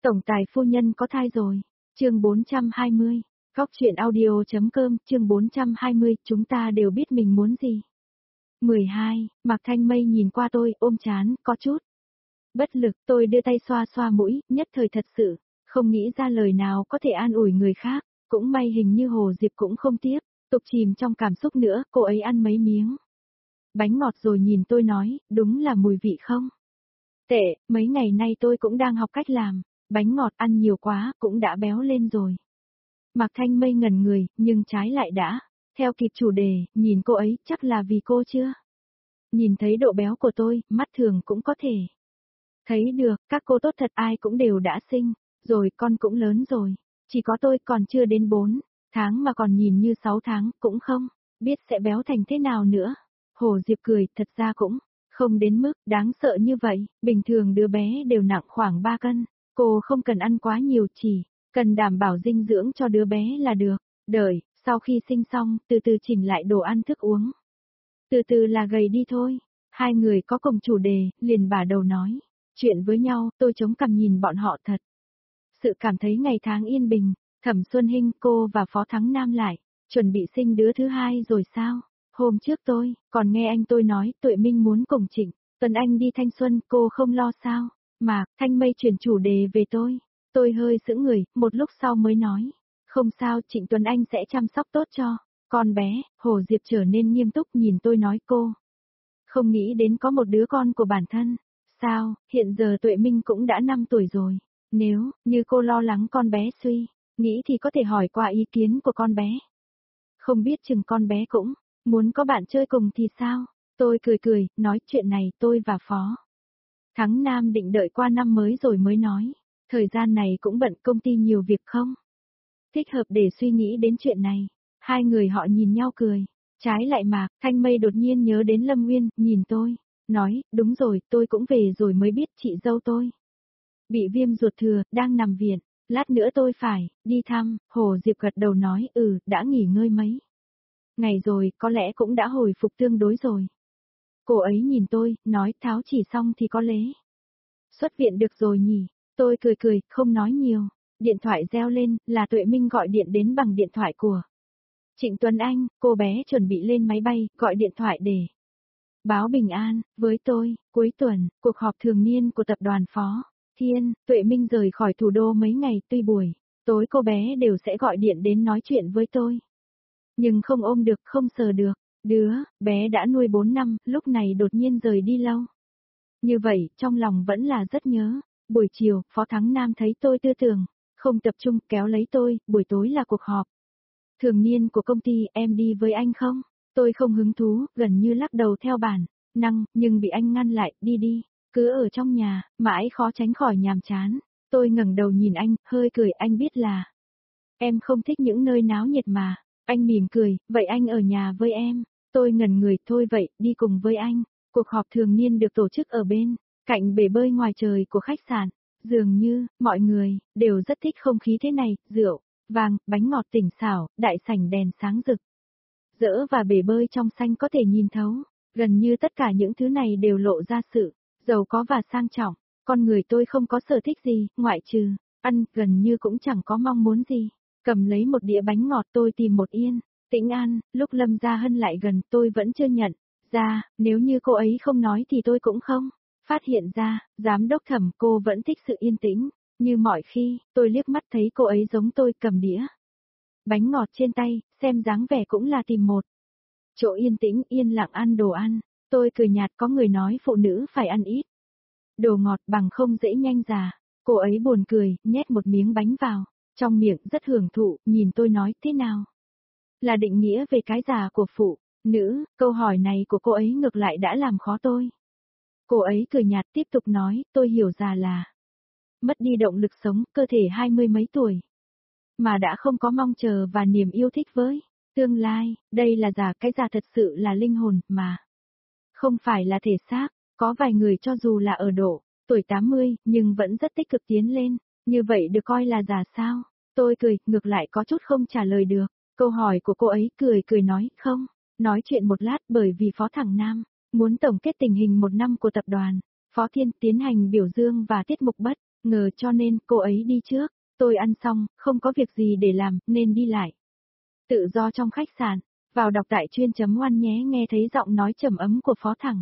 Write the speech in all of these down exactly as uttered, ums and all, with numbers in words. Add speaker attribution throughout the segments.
Speaker 1: Tổng tài phu nhân có thai rồi. Chương bốn trăm hai mươi. Góc truyện audio.com, chương bốn trăm hai mươi, chúng ta đều biết mình muốn gì. mười hai, Mạc Thanh Mây nhìn qua tôi, ôm chán, có chút bất lực, tôi đưa tay xoa xoa mũi, nhất thời thật sự, không nghĩ ra lời nào có thể an ủi người khác, cũng may hình như Hồ Diệp cũng không tiếp, tục chìm trong cảm xúc nữa, cô ấy ăn mấy miếng bánh ngọt rồi nhìn tôi nói, đúng là mùi vị không tệ, mấy ngày nay tôi cũng đang học cách làm, bánh ngọt ăn nhiều quá, cũng đã béo lên rồi. Mạc Thanh Mây ngẩn người, nhưng trái lại đã theo kịp chủ đề, nhìn cô ấy, chắc là vì cô chưa nhìn thấy độ béo của tôi, mắt thường cũng có thể thấy được, các cô tốt thật ai cũng đều đã sinh, rồi con cũng lớn rồi, chỉ có tôi còn chưa đến bốn tháng mà còn nhìn như sáu tháng, cũng không biết sẽ béo thành thế nào nữa. Hồ Diệp cười, thật ra cũng không đến mức đáng sợ như vậy, bình thường đứa bé đều nặng khoảng ba cân, cô không cần ăn quá nhiều, chỉ cần đảm bảo dinh dưỡng cho đứa bé là được, đợi, sau khi sinh xong, từ từ chỉnh lại đồ ăn thức uống. Từ từ là gầy đi thôi, hai người có cùng chủ đề, liền bả đầu nói chuyện với nhau, tôi chống cằm nhìn bọn họ thật sự cảm thấy ngày tháng yên bình. Thẩm Xuân Hinh, cô và Phó Thắng Nam lại chuẩn bị sinh đứa thứ hai rồi sao? Hôm trước tôi còn nghe anh tôi nói Tuệ Minh muốn cùng Trịnh Tuấn Anh đi thanh xuân, cô không lo sao? Mà, Thanh Mây chuyển chủ đề về tôi. Tôi hơi sững người, một lúc sau mới nói, không sao, Trịnh Tuấn Anh sẽ chăm sóc tốt cho con bé. Hồ Diệp trở nên nghiêm túc nhìn tôi nói, cô không nghĩ đến có một đứa con của bản thân. Sao, hiện giờ Tuệ Minh cũng đã năm tuổi rồi. Nếu như cô lo lắng con bé suy nghĩ thì có thể hỏi qua ý kiến của con bé. Không biết chừng con bé cũng muốn có bạn chơi cùng thì sao? Tôi cười cười, nói chuyện này tôi và Phó Thắng Nam định đợi qua năm mới rồi mới nói. Thời gian này cũng bận, công ty nhiều việc không thích hợp để suy nghĩ đến chuyện này. Hai người họ nhìn nhau cười. Trái lại Mạc Thanh Mây đột nhiên nhớ đến Lâm Nguyên, nhìn tôi, nói, đúng rồi, tôi cũng về rồi mới biết chị dâu tôi bị viêm ruột thừa, đang nằm viện. Lát nữa tôi phải đi thăm. Hồ Diệp gật đầu nói, ừ, đã nghỉ ngơi mấy ngày rồi, có lẽ cũng đã hồi phục tương đối rồi. Cô ấy nhìn tôi, nói, tháo chỉ xong thì có lẽ xuất viện được rồi nhỉ. Tôi cười cười, không nói nhiều. Điện thoại reo lên, là Tuệ Minh gọi điện đến bằng điện thoại của Trịnh Tuấn Anh. Cô bé chuẩn bị lên máy bay, gọi điện thoại để báo bình an với tôi. Cuối tuần, cuộc họp thường niên của tập đoàn Phó Thiên, Tuệ Minh rời khỏi thủ đô mấy ngày, tuy buổi tối cô bé đều sẽ gọi điện đến nói chuyện với tôi. Nhưng không ôm được, không sờ được. Đứa bé đã nuôi bốn năm, lúc này đột nhiên rời đi lâu như vậy, trong lòng vẫn là rất nhớ. Buổi chiều, Phó Thắng Nam thấy tôi tư tưởng không tập trung, kéo lấy tôi, buổi tối là cuộc họp thường niên của công ty, em đi với anh không? Tôi không hứng thú, gần như lắc đầu theo bản năng, nhưng bị anh ngăn lại, đi đi, cứ ở trong nhà, mãi khó tránh khỏi nhàm chán. Tôi ngẩng đầu nhìn anh, hơi cười, anh biết là em không thích những nơi náo nhiệt mà. Anh mỉm cười, vậy anh ở nhà với em. Tôi ngẩn người, thôi vậy, đi cùng với anh. Cuộc họp thường niên được tổ chức ở bên cạnh bể bơi ngoài trời của khách sạn. Dường như, mọi người đều rất thích không khí thế này, rượu vàng, bánh ngọt tỉnh xảo, đại sảnh đèn sáng rực rỡ và bể bơi trong xanh có thể nhìn thấu. Gần như tất cả những thứ này đều lộ ra sự giàu có và sang trọng. Con người tôi không có sở thích gì, ngoại trừ ăn, gần như cũng chẳng có mong muốn gì. Cầm lấy một đĩa bánh ngọt, tôi tìm một yên tĩnh ăn. Lúc Lâm Gia Hân lại gần, tôi vẫn chưa nhận ra, nếu như cô ấy không nói thì tôi cũng không phát hiện ra. Giám đốc Thẩm, cô vẫn thích sự yên tĩnh. Như mọi khi, tôi liếc mắt thấy cô ấy giống tôi, cầm đĩa bánh ngọt trên tay, xem dáng vẻ cũng là tìm một chỗ yên tĩnh, yên lặng ăn đồ ăn. Tôi cười nhạt, có người nói phụ nữ phải ăn ít đồ ngọt bằng không dễ nhanh già. Cô ấy buồn cười, nhét một miếng bánh vào trong miệng, rất hưởng thụ, nhìn tôi nói, thế nào là định nghĩa về cái già của phụ nữ? Câu hỏi này của cô ấy ngược lại đã làm khó tôi. Cô ấy cười nhạt tiếp tục nói, tôi hiểu già là mất đi động lực sống, cơ thể hai mươi mấy tuổi mà đã không có mong chờ và niềm yêu thích với tương lai. Đây là già, cái già thật sự là linh hồn, mà không phải là thể xác. Có vài người cho dù là ở độ tuổi tám mươi, nhưng vẫn rất tích cực tiến lên. Như vậy được coi là già sao? Tôi cười, ngược lại có chút không trả lời được câu hỏi của cô ấy, cười cười nói, không. Nói chuyện một lát, bởi vì Phó Thắng Nam muốn tổng kết tình hình một năm của tập đoàn Phó Thiên, tiến hành biểu dương và tiết mục bất ngờ cho nên cô ấy đi trước, tôi ăn xong, không có việc gì để làm, nên đi lại. Tự do trong khách sạn, vào đọc tại chuyên chấm oan nhé nghe thấy giọng nói trầm ấm của phó thẳng.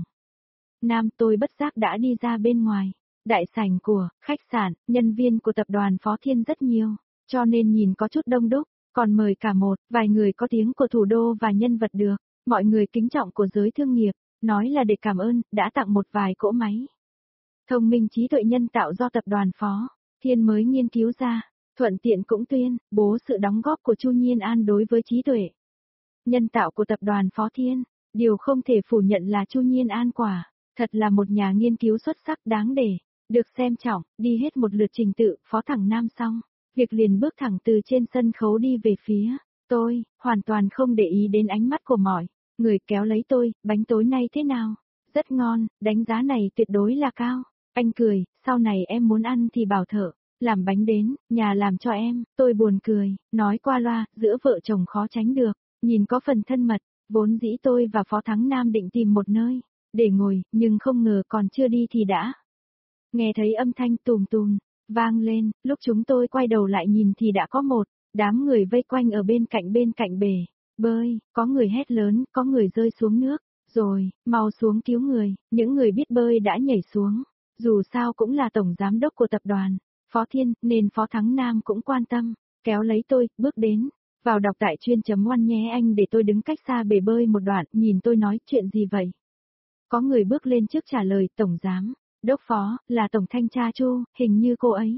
Speaker 1: Nam tôi bất giác đã đi ra bên ngoài. Đại sảnh của khách sạn, nhân viên của tập đoàn Phó Thiên rất nhiều, cho nên nhìn có chút đông đúc, còn mời cả một, vài người có tiếng của thủ đô và nhân vật được, mọi người kính trọng của giới thương nghiệp, nói là để cảm ơn, đã tặng một vài cỗ máy. Thông minh trí tuệ nhân tạo do tập đoàn Phó Thiên mới nghiên cứu ra, thuận tiện cũng tuyên bố sự đóng góp của Chu Nhiên An đối với trí tuệ nhân tạo của tập đoàn Phó Thiên. Điều không thể phủ nhận là Chu Nhiên An quả thật là một nhà nghiên cứu xuất sắc đáng để được xem trọng. Đi hết một lượt trình tự Phó Thẳng Nam xong, việc liền bước thẳng từ trên sân khấu đi về phía tôi, hoàn toàn không để ý đến ánh mắt của mọi người kéo lấy tôi. Bánh tối nay thế nào? Rất ngon, đánh giá này tuyệt đối là cao. Anh cười, sau này em muốn ăn thì bảo thợ làm bánh đến nhà làm cho em. Tôi buồn cười, nói qua loa, giữa vợ chồng khó tránh được, nhìn có phần thân mật. Vốn dĩ tôi và Phó Thắng Nam định tìm một nơi để ngồi, nhưng không ngờ còn chưa đi thì đã nghe thấy âm thanh tùm tùm vang lên. Lúc chúng tôi quay đầu lại nhìn thì đã có một đám người vây quanh ở bên cạnh bên cạnh bể bơi, có người hét lớn, có người rơi xuống nước, rồi, mau xuống cứu người. Những người biết bơi đã nhảy xuống, dù sao cũng là tổng giám đốc của tập đoàn Phó Thiên, nên Phó Thắng Nam cũng quan tâm, kéo lấy tôi, bước đến. Vào đọc tại chuyên chấm oan nhé anh để tôi đứng cách xa bể bơi một đoạn, nhìn tôi nói chuyện gì vậy? Có người bước lên trước trả lời, tổng giám đốc Phó, là tổng thanh tra Chu, hình như cô ấy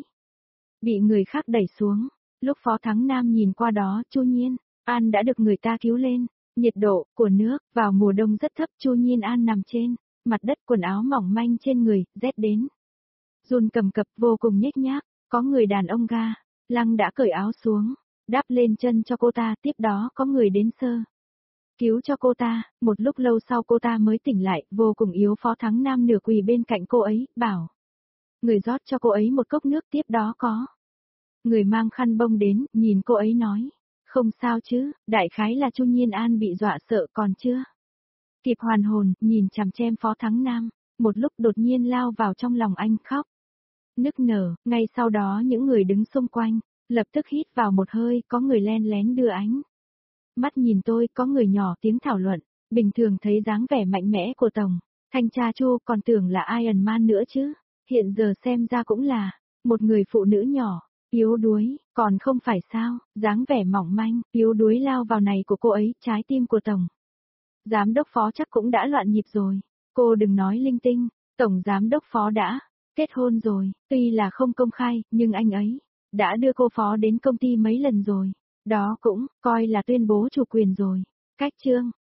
Speaker 1: bị người khác đẩy xuống. Lúc Phó Thắng Nam nhìn qua đó, Chu Nhiên An đã được người ta cứu lên. Nhiệt độ của nước vào mùa đông rất thấp, Chu Nhiên An nằm trên mặt đất, quần áo mỏng manh trên người, rét đến run cầm cập, vô cùng nhếch nhác. Có người đàn ông ga lăng đã cởi áo xuống, đắp lên chân cho cô ta, tiếp đó có người đến sơ cứu cho cô ta. Một lúc lâu sau cô ta mới tỉnh lại, vô cùng yếu. Phó Thắng Nam nửa quỳ bên cạnh cô ấy, bảo người rót cho cô ấy một cốc nước, tiếp đó có người mang khăn bông đến, nhìn cô ấy nói, không sao chứ. Đại khái là Chu Nhiên An bị dọa sợ còn chưa kịp hoàn hồn, nhìn chằm chém Phó Thắng Nam, một lúc đột nhiên lao vào trong lòng anh khóc nức nở. Ngay sau đó những người đứng xung quanh lập tức hít vào một hơi, có người len lén đưa ánh mắt nhìn tôi, có người nhỏ tiếng thảo luận. Bình thường thấy dáng vẻ mạnh mẽ của tổng thanh tra Chu còn tưởng là Iron Man nữa chứ, hiện giờ xem ra cũng là một người phụ nữ nhỏ, yếu đuối, còn không phải sao? Dáng vẻ mỏng manh, yếu đuối lao vào này của cô ấy, trái tim của tổng giám đốc Phó chắc cũng đã loạn nhịp rồi. Cô đừng nói linh tinh, tổng giám đốc Phó đã kết hôn rồi, tuy là không công khai, nhưng anh ấy đã đưa cô Phó đến công ty mấy lần rồi. Đó cũng coi là tuyên bố chủ quyền rồi. Cách chương